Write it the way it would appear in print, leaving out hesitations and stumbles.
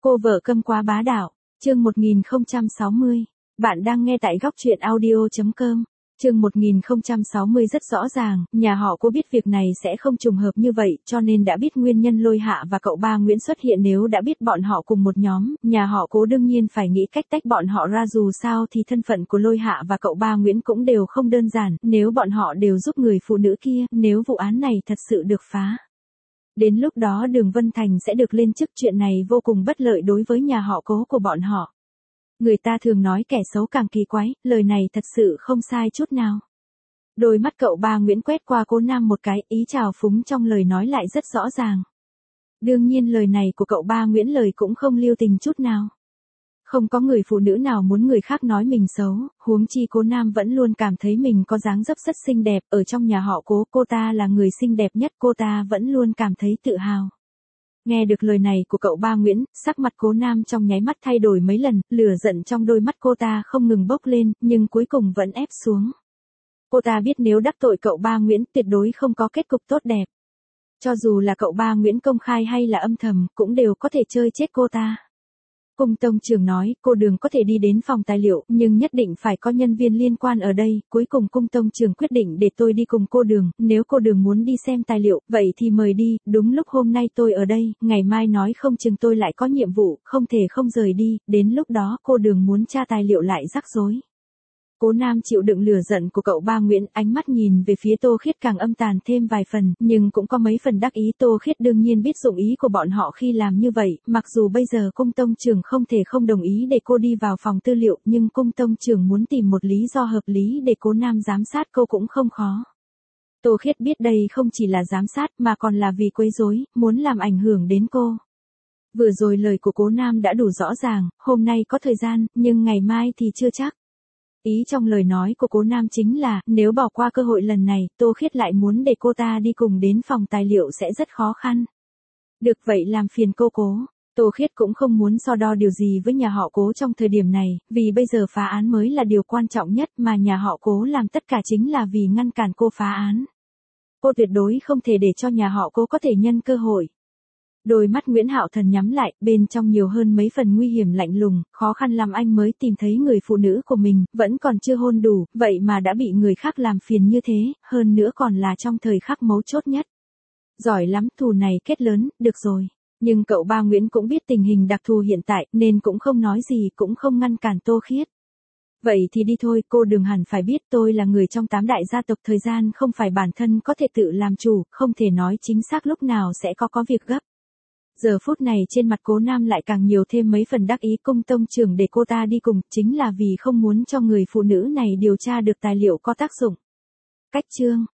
Cô vợ câm quá bá đạo, chương 1060. Bạn đang nghe tại góc truyện audio.com. Chương 1060 rất rõ ràng, nhà họ Cố biết việc này sẽ không trùng hợp như vậy, cho nên đã biết nguyên nhân Lôi Hạ và cậu ba Nguyễn xuất hiện. Nếu đã biết bọn họ cùng một nhóm, nhà họ Cố đương nhiên phải nghĩ cách tách bọn họ ra, dù sao thì thân phận của Lôi Hạ và cậu ba Nguyễn cũng đều không đơn giản, nếu bọn họ đều giúp người phụ nữ kia, nếu vụ án này thật sự được phá. Đến lúc đó Đường Vân Thành sẽ được lên chức, chuyện này vô cùng bất lợi đối với nhà họ Cố của bọn họ. Người ta thường nói kẻ xấu càng kỳ quái, lời này thật sự không sai chút nào. Đôi mắt cậu ba Nguyễn quét qua Cố Nam một cái, ý trào phúng trong lời nói lại rất rõ ràng. Đương nhiên lời này của cậu ba Nguyễn lời cũng không lưu tình chút nào. Không có người phụ nữ nào muốn người khác nói mình xấu, huống chi Cố Nam vẫn luôn cảm thấy mình có dáng dấp rất xinh đẹp, ở trong nhà họ Cố, cô ta là người xinh đẹp nhất, cô ta vẫn luôn cảm thấy tự hào. Nghe được lời này của cậu ba Nguyễn, sắc mặt Cố Nam trong nháy mắt thay đổi mấy lần, lửa giận trong đôi mắt cô ta không ngừng bốc lên, nhưng cuối cùng vẫn ép xuống. Cô ta biết nếu đắc tội cậu ba Nguyễn tuyệt đối không có kết cục tốt đẹp. Cho dù là cậu ba Nguyễn công khai hay là âm thầm, cũng đều có thể chơi chết cô ta. Cung tông trưởng nói, cô Đường có thể đi đến phòng tài liệu, nhưng nhất định phải có nhân viên liên quan ở đây. Cuối cùng cung tông trưởng quyết định để tôi đi cùng cô Đường, nếu cô Đường muốn đi xem tài liệu, vậy thì mời đi, đúng lúc hôm nay tôi ở đây, ngày mai nói không chừng tôi lại có nhiệm vụ, không thể không rời đi, đến lúc đó cô Đường muốn tra tài liệu lại rắc rối. Cố Nam chịu đựng lửa giận của cậu ba Nguyễn, ánh mắt nhìn về phía Tô Khiết càng âm tàn thêm vài phần, nhưng cũng có mấy phần đắc ý. Tô Khiết đương nhiên biết dụng ý của bọn họ khi làm như vậy, mặc dù bây giờ cung tông trưởng không thể không đồng ý để cô đi vào phòng tư liệu, nhưng cung tông trưởng muốn tìm một lý do hợp lý để Cố Nam giám sát cô cũng không khó. Tô Khiết biết đây không chỉ là giám sát mà còn là vì quấy rối, muốn làm ảnh hưởng đến cô. Vừa rồi lời của Cố Nam đã đủ rõ ràng, hôm nay có thời gian, nhưng ngày mai thì chưa chắc. Ý trong lời nói của Cố Nam chính là, nếu bỏ qua cơ hội lần này, Tô Khiết lại muốn để cô ta đi cùng đến phòng tài liệu sẽ rất khó khăn. Được vậy làm phiền cô Cố. Tô Khiết cũng không muốn so đo điều gì với nhà họ Cố trong thời điểm này, vì bây giờ phá án mới là điều quan trọng nhất mà nhà họ Cố làm tất cả chính là vì ngăn cản cô phá án. Cô tuyệt đối không thể để cho nhà họ Cố có thể nhân cơ hội. Đôi mắt Nguyễn Hạo Thần nhắm lại, bên trong nhiều hơn mấy phần nguy hiểm lạnh lùng, khó khăn lắm anh mới tìm thấy người phụ nữ của mình, vẫn còn chưa hôn đủ, vậy mà đã bị người khác làm phiền như thế, hơn nữa còn là trong thời khắc mấu chốt nhất. Giỏi lắm, thù này kết lớn, được rồi. Nhưng cậu ba Nguyễn cũng biết tình hình đặc thù hiện tại, nên cũng không nói gì, cũng không ngăn cản Tô Khiết. Vậy thì đi thôi, cô Đường hẳn phải biết tôi là người trong 8 đại gia tộc, thời gian không phải bản thân có thể tự làm chủ, không thể nói chính xác lúc nào sẽ có việc gấp. Giờ phút này trên mặt Cố Nam lại càng nhiều thêm mấy phần đắc ý. Cung tông trưởng để cô ta đi cùng, chính là vì không muốn cho người phụ nữ này điều tra được tài liệu có tác dụng. Cách chương